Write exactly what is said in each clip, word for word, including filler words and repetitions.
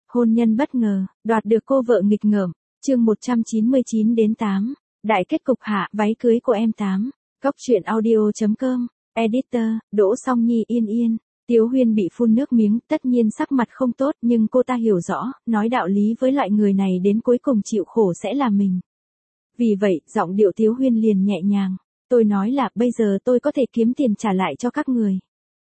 Hôn nhân bất ngờ, đoạt được cô vợ nghịch ngợm, chương một trăm chín mươi chín đến tám, đại kết cục hạ, váy cưới của em tám, góc truyện audio.com, editor, Đỗ Song Nhi Yên Yên. Tiếu Huyên bị phun nước miếng, tất nhiên sắc mặt không tốt, nhưng cô ta hiểu rõ, nói đạo lý với loại người này đến cuối cùng chịu khổ sẽ là mình. Vì vậy, giọng điệu Tiếu Huyên liền nhẹ nhàng, tôi nói là bây giờ tôi có thể kiếm tiền trả lại cho các người.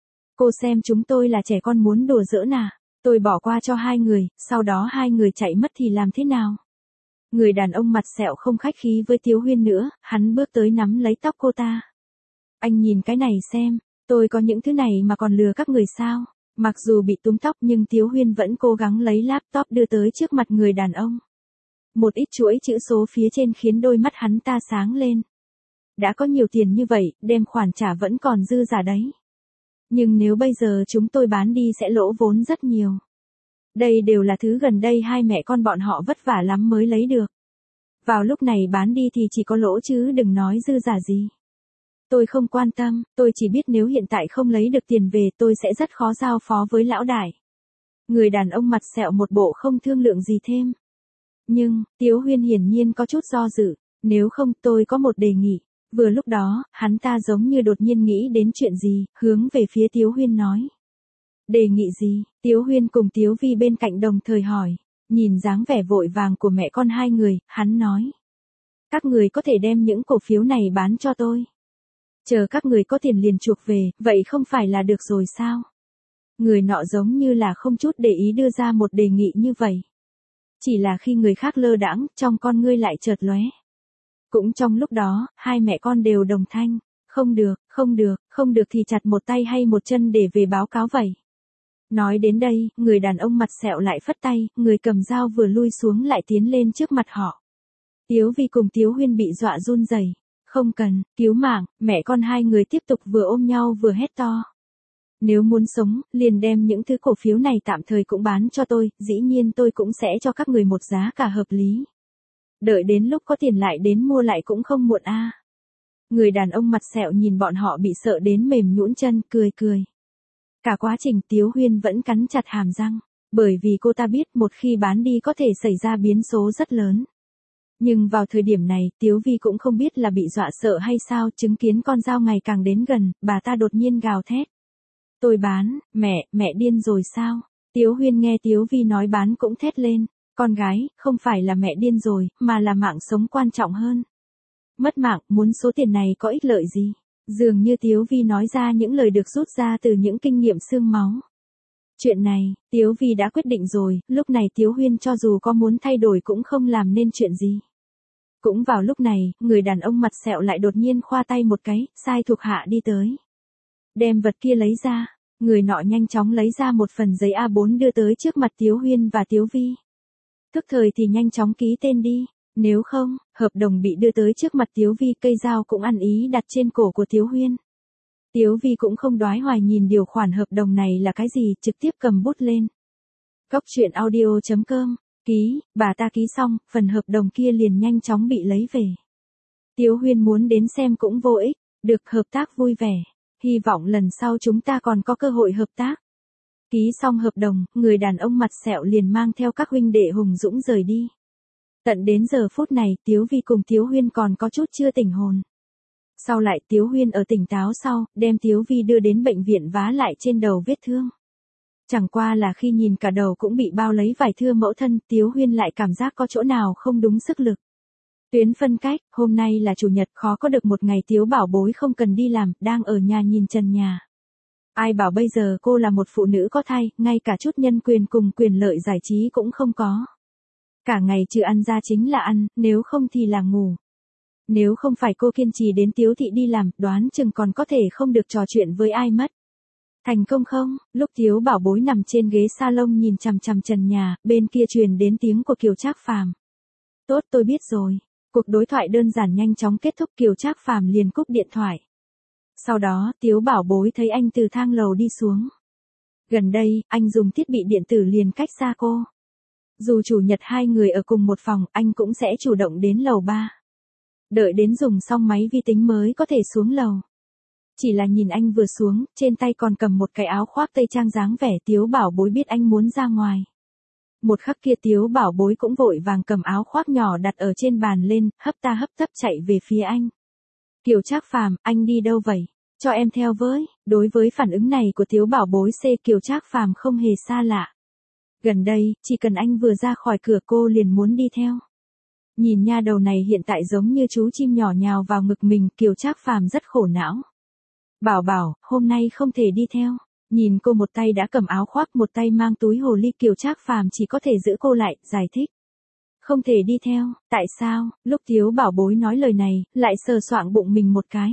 Cô xem chúng tôi là trẻ con muốn đùa giỡn à, tôi bỏ qua cho hai người, sau đó hai người chạy mất thì làm thế nào? Người đàn ông mặt sẹo không khách khí với Tiếu Huyên nữa, hắn bước tới nắm lấy tóc cô ta. Anh nhìn cái này xem, tôi có những thứ này mà còn lừa các người sao? Mặc dù bị túm tóc nhưng Tiếu Huyên vẫn cố gắng lấy laptop đưa tới trước mặt người đàn ông. Một ít chuỗi chữ số phía trên khiến đôi mắt hắn ta sáng lên. Đã có nhiều tiền như vậy, đem khoản trả vẫn còn dư giả đấy. Nhưng nếu bây giờ chúng tôi bán đi sẽ lỗ vốn rất nhiều. Đây đều là thứ gần đây hai mẹ con bọn họ vất vả lắm mới lấy được. Vào lúc này bán đi thì chỉ có lỗ chứ đừng nói dư giả gì. Tôi không quan tâm, tôi chỉ biết nếu hiện tại không lấy được tiền về tôi sẽ rất khó giao phó với lão đại. Người đàn ông mặt sẹo một bộ không thương lượng gì thêm. Nhưng, Tiếu Huyên hiển nhiên có chút do dự, nếu không tôi có một đề nghị. Vừa lúc đó, hắn ta giống như đột nhiên nghĩ đến chuyện gì, hướng về phía Tiếu Huyên nói. Đề nghị gì? Tiếu Huyên cùng Tiếu Vi bên cạnh đồng thời hỏi, nhìn dáng vẻ vội vàng của mẹ con hai người, hắn nói. Các người có thể đem những cổ phiếu này bán cho tôi. Chờ các người có tiền liền chuộc về, vậy không phải là được rồi sao? Người nọ giống như là không chút để ý đưa ra một đề nghị như vậy. Chỉ là khi người khác lơ đãng, trong con ngươi lại chợt lóe. Cũng trong lúc đó, hai mẹ con đều đồng thanh, không được, không được, không được thì chặt một tay hay một chân để về báo cáo vậy. Nói đến đây, người đàn ông mặt sẹo lại phất tay, người cầm dao vừa lui xuống lại tiến lên trước mặt họ. Tiếu Vi cùng Tiếu Huyên bị dọa run rẩy. Không cần, cứu mạng, mẹ con hai người tiếp tục vừa ôm nhau vừa hét to. Nếu muốn sống, liền đem những thứ cổ phiếu này tạm thời cũng bán cho tôi, dĩ nhiên tôi cũng sẽ cho các người một giá cả hợp lý. Đợi đến lúc có tiền lại đến mua lại cũng không muộn a. À. Người đàn ông mặt sẹo nhìn bọn họ bị sợ đến mềm nhũn chân, cười cười. Cả quá trình Tiếu Huyên vẫn cắn chặt hàm răng, bởi vì cô ta biết một khi bán đi có thể xảy ra biến số rất lớn. Nhưng vào thời điểm này, Tiếu Vi cũng không biết là bị dọa sợ hay sao, chứng kiến con dao ngày càng đến gần, bà ta đột nhiên gào thét. Tôi bán, mẹ, mẹ điên rồi sao? Tiếu Huyên nghe Tiếu Vi nói bán cũng thét lên. Con gái, không phải là mẹ điên rồi, mà là mạng sống quan trọng hơn. Mất mạng, muốn số tiền này có ích lợi gì? Dường như Tiếu Vi nói ra những lời được rút ra từ những kinh nghiệm xương máu. Chuyện này, Tiếu Vi đã quyết định rồi, lúc này Tiếu Huyên cho dù có muốn thay đổi cũng không làm nên chuyện gì. Cũng vào lúc này, người đàn ông mặt sẹo lại đột nhiên khoa tay một cái, sai thuộc hạ đi tới. Đem vật kia lấy ra, người nọ nhanh chóng lấy ra một phần giấy A bốn đưa tới trước mặt Tiếu Huyên và Tiếu Vi. Tức thời thì nhanh chóng ký tên đi, nếu không, hợp đồng bị đưa tới trước mặt Tiếu Vi, cây dao cũng ăn ý đặt trên cổ của Tiếu Huyên. Tiếu Vi cũng không đoái hoài nhìn điều khoản hợp đồng này là cái gì, trực tiếp cầm bút lên. Góc truyện audio.com, ký, bà ta ký xong, phần hợp đồng kia liền nhanh chóng bị lấy về. Tiếu Huyên muốn đến xem cũng vô ích, được hợp tác vui vẻ, hy vọng lần sau chúng ta còn có cơ hội hợp tác. Ký xong hợp đồng, người đàn ông mặt sẹo liền mang theo các huynh đệ hùng dũng rời đi. Tận đến giờ phút này, Tiếu Vi cùng Tiếu Huyên còn có chút chưa tỉnh hồn. Sau lại Tiếu Huyên ở tỉnh táo sau, đem Tiếu Vi đưa đến bệnh viện vá lại trên đầu vết thương. Chẳng qua là khi nhìn cả đầu cũng bị bao lấy vải thưa mẫu thân, Tiếu Huyên lại cảm giác có chỗ nào không đúng sức lực. Tuyến phân cách, hôm nay là chủ nhật, khó có được một ngày Tiếu bảo bối không cần đi làm, đang ở nhà nhìn trần nhà. Ai bảo bây giờ cô là một phụ nữ có thai, ngay cả chút nhân quyền cùng quyền lợi giải trí cũng không có. Cả ngày trừ ăn ra chính là ăn, nếu không thì là ngủ. Nếu không phải cô kiên trì đến Tiếu thị đi làm, đoán chừng còn có thể không được trò chuyện với ai mất. Thành công không? Lúc Tiếu bảo bối nằm trên ghế salon nhìn chằm chằm trần nhà, bên kia truyền đến tiếng của Kiều Trác Phàm. Tốt, tôi biết rồi. Cuộc đối thoại đơn giản nhanh chóng kết thúc, Kiều Trác Phàm liền cúp điện thoại. Sau đó, Tiếu bảo bối thấy anh từ thang lầu đi xuống. Gần đây, anh dùng thiết bị điện tử liền cách xa cô. Dù chủ nhật hai người ở cùng một phòng, anh cũng sẽ chủ động đến lầu ba. Đợi đến dùng xong máy vi tính mới có thể xuống lầu. Chỉ là nhìn anh vừa xuống, trên tay còn cầm một cái áo khoác tây trang dáng vẻ, Tiếu bảo bối biết anh muốn ra ngoài. Một khắc kia Tiếu Bảo Bối cũng vội vàng cầm áo khoác nhỏ đặt ở trên bàn lên, hấp ta hấp tấp chạy về phía anh. Kiều Trác Phàm, anh đi đâu vậy? Cho em theo với. Đối với phản ứng này của Tiếu Bảo Bối C, Kiều Trác Phàm không hề xa lạ. Gần đây, chỉ cần anh vừa ra khỏi cửa cô liền muốn đi theo. Nhìn nha đầu này hiện tại giống như chú chim nhỏ nhào vào ngực mình, Kiều Trác Phàm rất khổ não. Bảo bảo, hôm nay không thể đi theo. Nhìn cô một tay đã cầm áo khoác, một tay mang túi hồ ly, Kiều Trác Phàm chỉ có thể giữ cô lại, giải thích. Không thể đi theo, tại sao? Lúc Tiếu Bảo Bối nói lời này, lại sờ soạng bụng mình một cái.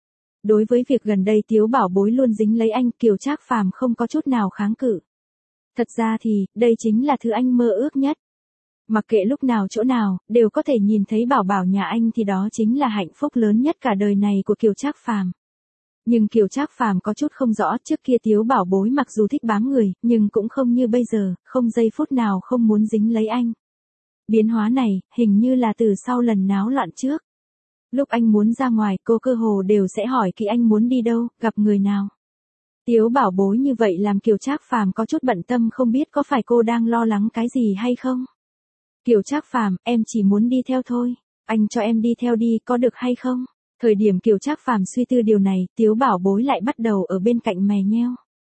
Đối với việc gần đây Tiếu Bảo Bối luôn dính lấy anh, Kiều Trác Phàm không có chút nào kháng cự. Thật ra thì, đây chính là thứ anh mơ ước nhất. Mặc kệ lúc nào chỗ nào, đều có thể nhìn thấy bảo bảo nhà anh thì đó chính là hạnh phúc lớn nhất cả đời này của Kiều Trác Phàm. Nhưng Kiều Trác Phàm có chút không rõ, trước kia Tiếu Bảo Bối mặc dù thích bám người, nhưng cũng không như bây giờ, không giây phút nào không muốn dính lấy anh. Biến hóa này, hình như là từ sau lần náo loạn trước. Lúc anh muốn ra ngoài, cô cơ hồ đều sẽ hỏi kỹ anh muốn đi đâu, gặp người nào. Tiếu Bảo Bối như vậy làm Kiều Trác Phàm có chút bận tâm, không biết có phải cô đang lo lắng cái gì hay không. Kiều Trác Phàm, em chỉ muốn đi theo thôi, anh cho em đi theo đi, có được hay không? Thời điểm Kiều Trác Phàm suy tư điều này, Tiếu Bảo Bối lại bắt đầu ở bên cạnh mè nheo.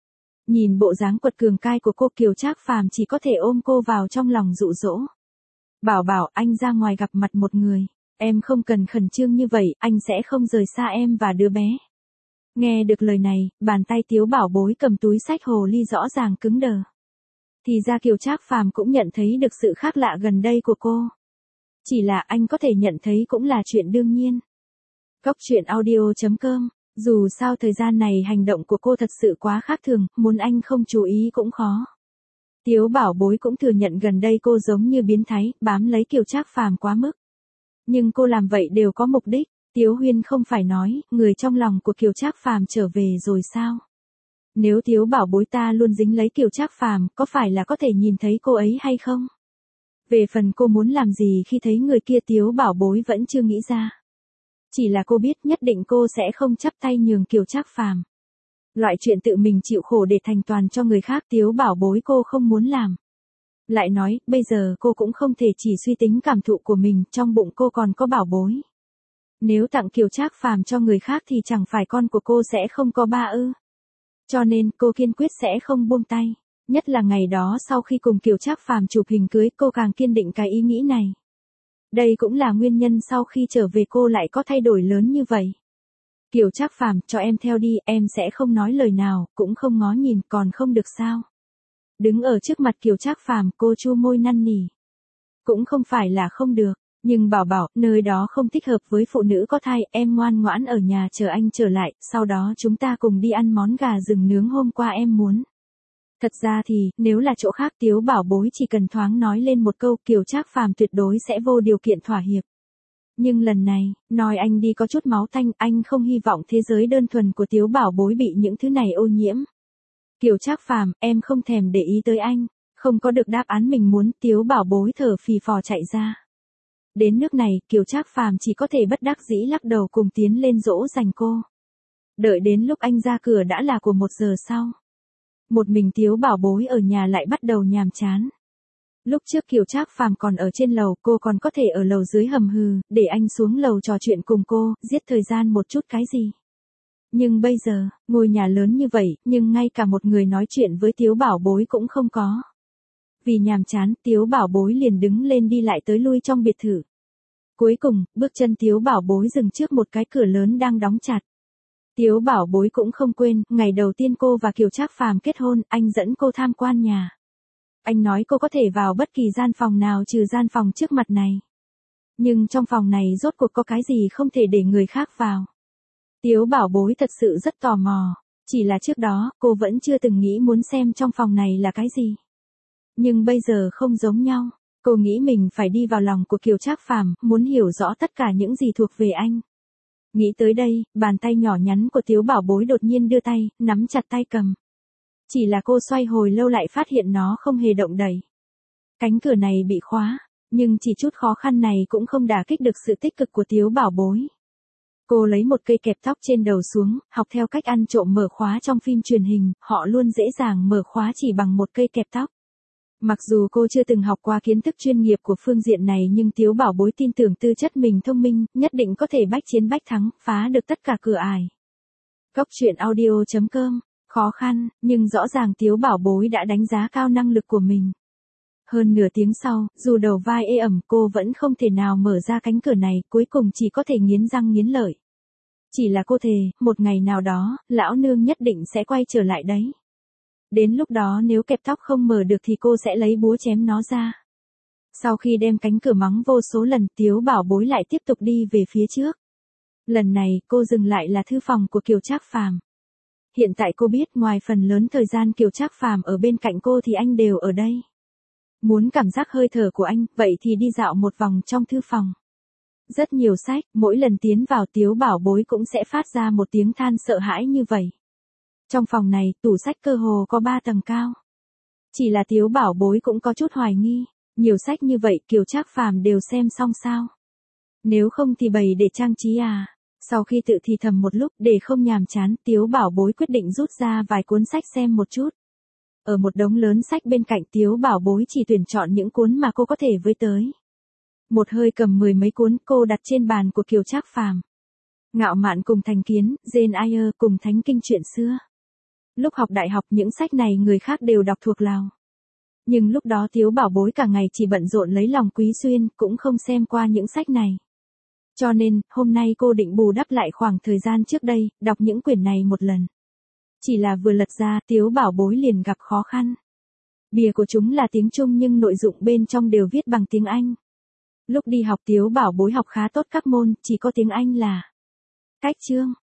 Nhìn bộ dáng quật cường cai của cô, Kiều Trác Phàm chỉ có thể ôm cô vào trong lòng dụ dỗ. Bảo bảo, anh ra ngoài gặp mặt một người, em không cần khẩn trương như vậy, anh sẽ không rời xa em và đứa bé. Nghe được lời này, bàn tay Tiếu Bảo Bối cầm túi xách hồ ly rõ ràng cứng đờ. Thì ra Kiều Trác Phàm cũng nhận thấy được sự khác lạ gần đây của cô. Chỉ là anh có thể nhận thấy cũng là chuyện đương nhiên. Cốc truyện audio chấm com, dù sao thời gian này hành động của cô thật sự quá khác thường, muốn anh không chú ý cũng khó. Tiếu Bảo Bối cũng thừa nhận gần đây cô giống như biến thái, bám lấy Kiều Trác Phàm quá mức. Nhưng cô làm vậy đều có mục đích. Tiếu Huyên không phải nói, người trong lòng của Kiều Trác Phàm trở về rồi sao? Nếu Tiếu Bảo Bối ta luôn dính lấy Kiều Trác Phàm, có phải là có thể nhìn thấy cô ấy hay không? Về phần cô muốn làm gì khi thấy người kia, Tiếu Bảo Bối vẫn chưa nghĩ ra. Chỉ là cô biết nhất định cô sẽ không chắp tay nhường Kiều Trác Phàm. Loại chuyện tự mình chịu khổ để thành toàn cho người khác, Tiếu Bảo Bối cô không muốn làm. Lại nói, bây giờ cô cũng không thể chỉ suy tính cảm thụ của mình, trong bụng cô còn có Bảo Bối. Nếu tặng Kiều Trác Phàm cho người khác thì chẳng phải con của cô sẽ không có ba ư? Cho nên cô kiên quyết sẽ không buông tay. Nhất là ngày đó sau khi cùng Kiều Trác Phàm chụp hình cưới, cô càng kiên định cái ý nghĩ này. Đây cũng là nguyên nhân sau khi trở về cô lại có thay đổi lớn như vậy. Kiều Trác Phàm, cho em theo đi, em sẽ không nói lời nào, cũng không ngó nhìn, còn không được sao? Đứng ở trước mặt Kiều Trác Phàm, cô chu môi năn nỉ. Cũng không phải là không được, nhưng bảo bảo, nơi đó không thích hợp với phụ nữ có thai, em ngoan ngoãn ở nhà chờ anh trở lại, sau đó chúng ta cùng đi ăn món gà rừng nướng hôm qua em muốn. Thật ra thì, nếu là chỗ khác, Tiếu Bảo Bối chỉ cần thoáng nói lên một câu, Kiều Trác Phàm tuyệt đối sẽ vô điều kiện thỏa hiệp. Nhưng lần này, nói anh đi có chút máu tanh, anh không hy vọng thế giới đơn thuần của Tiếu Bảo Bối bị những thứ này ô nhiễm. Kiều Trác Phàm, em không thèm để ý tới anh, không có được đáp án mình muốn, Tiếu Bảo Bối thở phì phò chạy ra. Đến nước này, Kiều Trác Phàm chỉ có thể bất đắc dĩ lắc đầu cùng tiến lên dỗ dành cô. Đợi đến lúc anh ra cửa đã là của một giờ sau. Một mình Tiếu Bảo Bối ở nhà lại bắt đầu nhàm chán. Lúc trước Kiều Trác Phàm còn ở trên lầu, cô còn có thể ở lầu dưới hầm hừ, để anh xuống lầu trò chuyện cùng cô, giết thời gian một chút cái gì. Nhưng bây giờ, ngôi nhà lớn như vậy, nhưng ngay cả một người nói chuyện với Tiếu Bảo Bối cũng không có. Vì nhàm chán, Tiếu Bảo Bối liền đứng lên đi lại tới lui trong biệt thự. Cuối cùng, bước chân Tiếu Bảo Bối dừng trước một cái cửa lớn đang đóng chặt. Tiếu Bảo Bối cũng không quên, ngày đầu tiên cô và Kiều Trác Phàm kết hôn, anh dẫn cô tham quan nhà. Anh nói cô có thể vào bất kỳ gian phòng nào trừ gian phòng trước mặt này. Nhưng trong phòng này rốt cuộc có cái gì không thể để người khác vào. Tiếu Bảo Bối thật sự rất tò mò. Chỉ là trước đó, cô vẫn chưa từng nghĩ muốn xem trong phòng này là cái gì. Nhưng bây giờ không giống nhau. Cô nghĩ mình phải đi vào lòng của Kiều Trác Phàm, muốn hiểu rõ tất cả những gì thuộc về anh. Nghĩ tới đây, bàn tay nhỏ nhắn của Tiếu Bảo Bối đột nhiên đưa tay, nắm chặt tay cầm. Chỉ là cô xoay hồi lâu lại phát hiện nó không hề động đậy. Cánh cửa này bị khóa, nhưng chỉ chút khó khăn này cũng không đả kích được sự tích cực của Tiếu Bảo Bối. Cô lấy một cây kẹp tóc trên đầu xuống, học theo cách ăn trộm mở khóa trong phim truyền hình, họ luôn dễ dàng mở khóa chỉ bằng một cây kẹp tóc. Mặc dù cô chưa từng học qua kiến thức chuyên nghiệp của phương diện này nhưng Tiếu Bảo Bối tin tưởng tư chất mình thông minh, nhất định có thể bách chiến bách thắng, phá được tất cả cửa ải. Cốc truyện audio chấm com, khó khăn, nhưng rõ ràng Tiếu Bảo Bối đã đánh giá cao năng lực của mình. Hơn nửa tiếng sau, dù đầu vai ê ẩm cô vẫn không thể nào mở ra cánh cửa này, cuối cùng chỉ có thể nghiến răng nghiến lợi. Chỉ là cô thề, một ngày nào đó, lão nương nhất định sẽ quay trở lại đấy. Đến lúc đó nếu kẹp tóc không mở được thì cô sẽ lấy búa chém nó ra. Sau khi đem cánh cửa mắng vô số lần, Tiếu Bảo Bối lại tiếp tục đi về phía trước. Lần này, cô dừng lại là thư phòng của Kiều Trác Phàm. Hiện tại cô biết ngoài phần lớn thời gian Kiều Trác Phàm ở bên cạnh cô thì anh đều ở đây. Muốn cảm giác hơi thở của anh, vậy thì đi dạo một vòng trong thư phòng. Rất nhiều sách, mỗi lần tiến vào Tiếu Bảo Bối cũng sẽ phát ra một tiếng than sợ hãi như vậy. Trong phòng này, tủ sách cơ hồ có ba tầng cao. Chỉ là Tiếu Bảo Bối cũng có chút hoài nghi, nhiều sách như vậy Kiều Trác Phàm đều xem xong sao? Nếu không thì bày để trang trí à? Sau khi tự thì thầm một lúc để không nhàm chán, Tiếu Bảo Bối quyết định rút ra vài cuốn sách xem một chút. Ở một đống lớn sách bên cạnh Tiếu Bảo Bối chỉ tuyển chọn những cuốn mà cô có thể với tới. Một hơi cầm mười mấy cuốn cô đặt trên bàn của Kiều Trác Phàm. Ngạo Mạn cùng Thành Kiến, Jane Eyre cùng Thánh Kinh chuyện xưa. Lúc học đại học những sách này người khác đều đọc thuộc lòng. Nhưng lúc đó Tiếu Bảo Bối cả ngày chỉ bận rộn lấy lòng Quý Xuyên, cũng không xem qua những sách này. Cho nên, hôm nay cô định bù đắp lại khoảng thời gian trước đây, đọc những quyển này một lần. Chỉ là vừa lật ra, Tiếu Bảo Bối liền gặp khó khăn. Bìa của chúng là tiếng Trung nhưng nội dụng bên trong đều viết bằng tiếng Anh. Lúc đi học Tiếu Bảo Bối học khá tốt các môn, chỉ có tiếng Anh là cách chương.